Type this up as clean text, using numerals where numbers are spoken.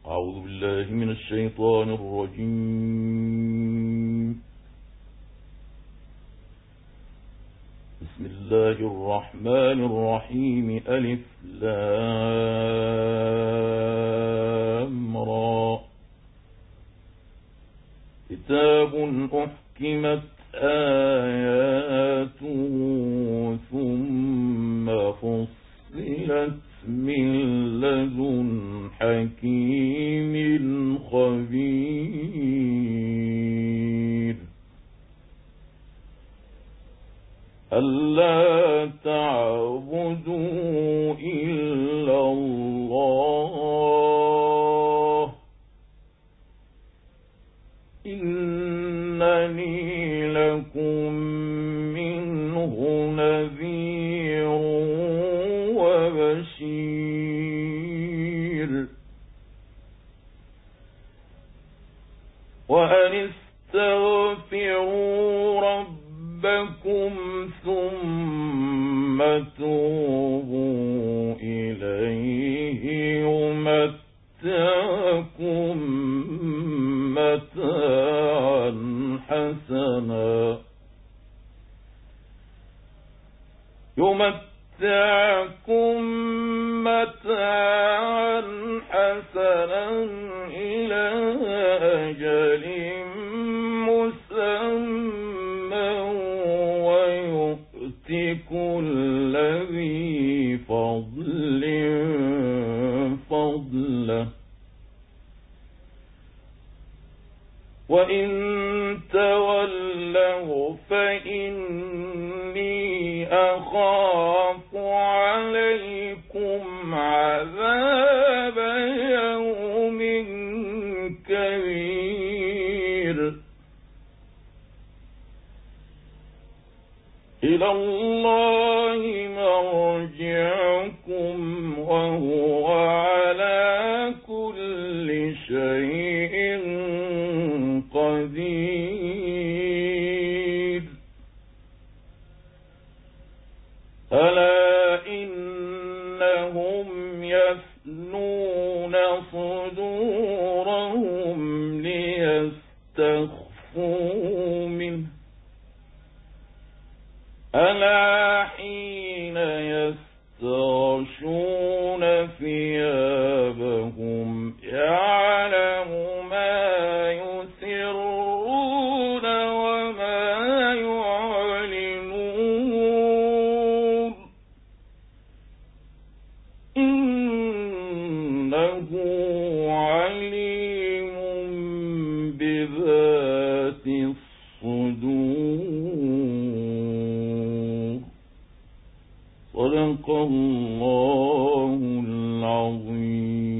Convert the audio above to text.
أعوذ بالله من الشيطان الرجيم. بسم الله الرحمن الرحيم. ألف لام را. كتاب أحكمت آياته ثم فصلت من لدن حكيم خبير. ألا تعبدوا إلا الله إنني لكم منه نذير وبشير. وأن استغفروا ربكم ثم توبوا إليه يمتعكم متاعا حسنا إلى أجل مسمى ويؤت كل ذي فضل فضله. وإن تولوا فإني أخاف عليكم عذاب يوم كبير. إلى الله مرجعكم وهو على كل شيء قدير. ألا إنهم يثنون صدورهم ليستخفوا منه. ألا حين يستغشون ثيابهم يعلم ما يسرون وما يعلنون إنه عليم بذات الصدور. صدق الله العظيم.